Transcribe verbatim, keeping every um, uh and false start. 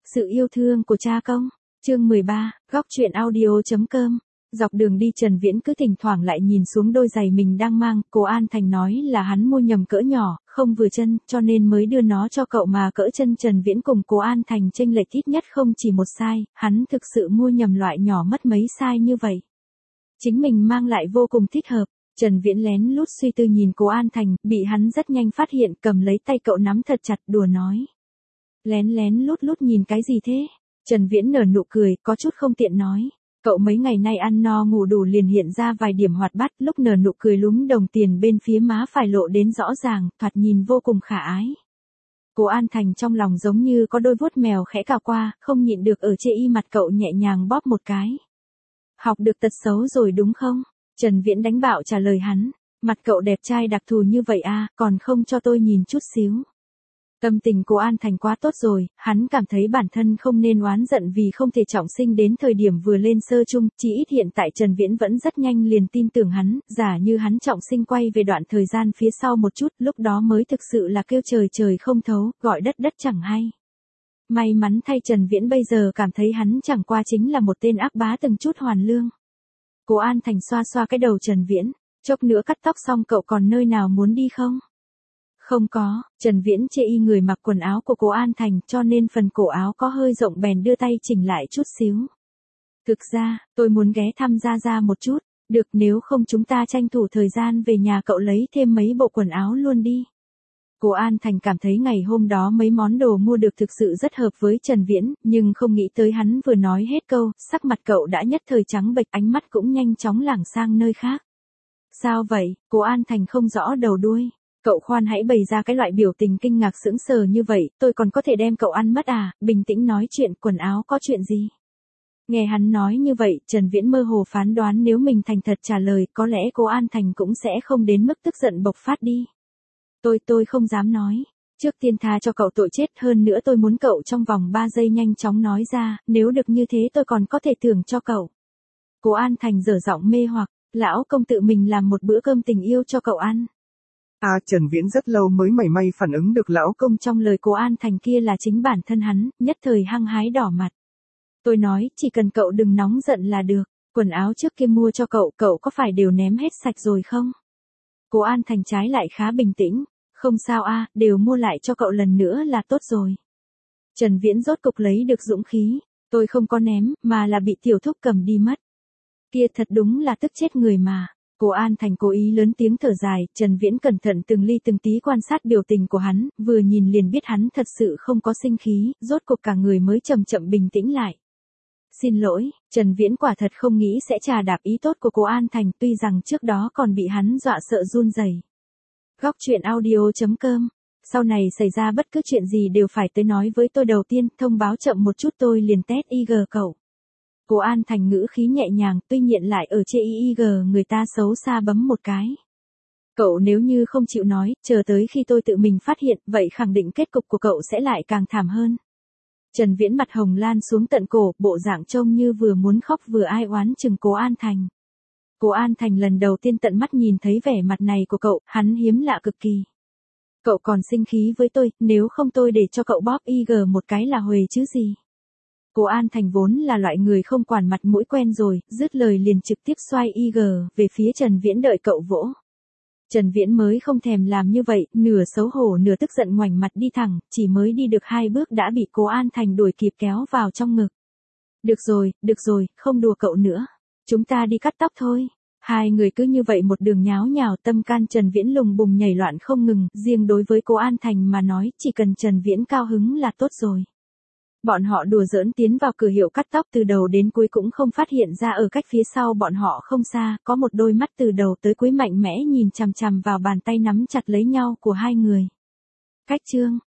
Sự yêu thương của cha công. Chương mười ba, góc truyện audio.com. Dọc đường đi Trần Viễn cứ thỉnh thoảng lại nhìn xuống đôi giày mình đang mang, cô An Thành nói là hắn mua nhầm cỡ nhỏ, không vừa chân, cho nên mới đưa nó cho cậu mà cỡ chân Trần Viễn cùng cô An Thành chênh lệch ít nhất không chỉ một size, hắn thực sự mua nhầm loại nhỏ mất mấy size như vậy. Chính mình mang lại vô cùng thích hợp. Trần Viễn lén lút suy tư nhìn cô An Thành, bị hắn rất nhanh phát hiện, cầm lấy tay cậu nắm thật chặt, đùa nói. Lén lén lút lút nhìn cái gì thế? Trần Viễn nở nụ cười, có chút không tiện nói. Cậu mấy ngày nay ăn no ngủ đủ liền hiện ra vài điểm hoạt bát, lúc nở nụ cười lúm đồng tiền bên phía má phải lộ đến rõ ràng, thoạt nhìn vô cùng khả ái. Cô An Thành trong lòng giống như có đôi vuốt mèo khẽ cào qua, không nhịn được ở chê y mặt cậu nhẹ nhàng bóp một cái. Học được tật xấu rồi đúng không? Trần Viễn đánh bạo trả lời hắn. Mặt cậu đẹp trai đặc thù như vậy à, còn không cho tôi nhìn chút xíu. Tâm tình cô An Thành quá tốt rồi, hắn cảm thấy bản thân không nên oán giận vì không thể trọng sinh đến thời điểm vừa lên sơ chung, chỉ ít hiện tại Trần Viễn vẫn rất nhanh liền tin tưởng hắn, giả như hắn trọng sinh quay về đoạn thời gian phía sau một chút, lúc đó mới thực sự là kêu trời trời không thấu, gọi đất đất chẳng hay. May mắn thay Trần Viễn bây giờ cảm thấy hắn chẳng qua chính là một tên ác bá từng chút hoàn lương. Cô An Thành xoa xoa cái đầu Trần Viễn, chốc nữa cắt tóc xong cậu còn nơi nào muốn đi không? Không có, Trần Viễn chê y người mặc quần áo của cô An Thành cho nên phần cổ áo có hơi rộng bèn đưa tay chỉnh lại chút xíu. Thực ra, tôi muốn ghé thăm Gia Gia một chút, được nếu không chúng ta tranh thủ thời gian về nhà cậu lấy thêm mấy bộ quần áo luôn đi. Cô An Thành cảm thấy ngày hôm đó mấy món đồ mua được thực sự rất hợp với Trần Viễn, nhưng không nghĩ tới hắn vừa nói hết câu, sắc mặt cậu đã nhất thời trắng bệch, ánh mắt cũng nhanh chóng lảng sang nơi khác. Sao vậy? Cô An Thành không rõ đầu đuôi. Cậu khoan hãy bày ra cái loại biểu tình kinh ngạc sững sờ như vậy, tôi còn có thể đem cậu ăn mất à, bình tĩnh nói chuyện, quần áo có chuyện gì? Nghe hắn nói như vậy, Trần Viễn mơ hồ phán đoán nếu mình thành thật trả lời, có lẽ cô An Thành cũng sẽ không đến mức tức giận bộc phát đi. Tôi tôi không dám nói. Trước tiên tha cho cậu tội chết, hơn nữa tôi muốn cậu trong vòng ba giây nhanh chóng nói ra, nếu được như thế tôi còn có thể thưởng cho cậu. Cô An Thành dở giọng mê hoặc, lão công tự mình làm một bữa cơm tình yêu cho cậu ăn. À Trần Viễn rất lâu mới mảy may phản ứng được lão công trong lời cô An Thành kia là chính bản thân hắn, nhất thời hăng hái đỏ mặt. Tôi nói, chỉ cần cậu đừng nóng giận là được, quần áo trước kia mua cho cậu, cậu có phải đều ném hết sạch rồi không? Cô An Thành trái lại khá bình tĩnh, không sao a, à, đều mua lại cho cậu lần nữa là tốt rồi. Trần Viễn rốt cục lấy được dũng khí, tôi không có ném, mà là bị tiểu thúc cầm đi mất. Kia thật đúng là tức chết người mà. Cô An Thành cố ý lớn tiếng thở dài, Trần Viễn cẩn thận từng ly từng tí quan sát biểu tình của hắn, vừa nhìn liền biết hắn thật sự không có sinh khí, rốt cuộc cả người mới chậm chậm bình tĩnh lại. Xin lỗi, Trần Viễn quả thật không nghĩ sẽ trà đạp ý tốt của cô An Thành, tuy rằng trước đó còn bị hắn dọa sợ run rẩy. Góc truyện audio.com. Sau này xảy ra bất cứ chuyện gì đều phải tới nói với tôi đầu tiên, thông báo chậm một chút tôi liền test i giê cậu. Cô An Thành ngữ khí nhẹ nhàng, tuy nhiên lại ở chê i giê người ta xấu xa bấm một cái. Cậu nếu như không chịu nói, chờ tới khi tôi tự mình phát hiện, vậy khẳng định kết cục của cậu sẽ lại càng thảm hơn. Trần Viễn mặt hồng lan xuống tận cổ, bộ dạng trông như vừa muốn khóc vừa ai oán chừng cô An Thành. Cô An Thành lần đầu tiên tận mắt nhìn thấy vẻ mặt này của cậu, hắn hiếm lạ cực kỳ. Cậu còn sinh khí với tôi, nếu không tôi để cho cậu bóp i giê một cái là huề chứ gì. Cô An Thành vốn là loại người không quản mặt mũi quen rồi, dứt lời liền trực tiếp xoay i giê về phía Trần Viễn đợi cậu vỗ. Trần Viễn mới không thèm làm như vậy, nửa xấu hổ nửa tức giận ngoảnh mặt đi thẳng, chỉ mới đi được hai bước đã bị cô An Thành đuổi kịp kéo vào trong ngực. Được rồi, được rồi, không đùa cậu nữa. Chúng ta đi cắt tóc thôi. Hai người cứ như vậy một đường nháo nhào, tâm can Trần Viễn lùng bùng nhảy loạn không ngừng, riêng đối với cô An Thành mà nói, chỉ cần Trần Viễn cao hứng là tốt rồi. Bọn họ đùa giỡn tiến vào cửa hiệu cắt tóc từ đầu đến cuối cũng không phát hiện ra ở cách phía sau bọn họ không xa, có một đôi mắt từ đầu tới cuối mạnh mẽ nhìn chằm chằm vào bàn tay nắm chặt lấy nhau của hai người. Cách chương,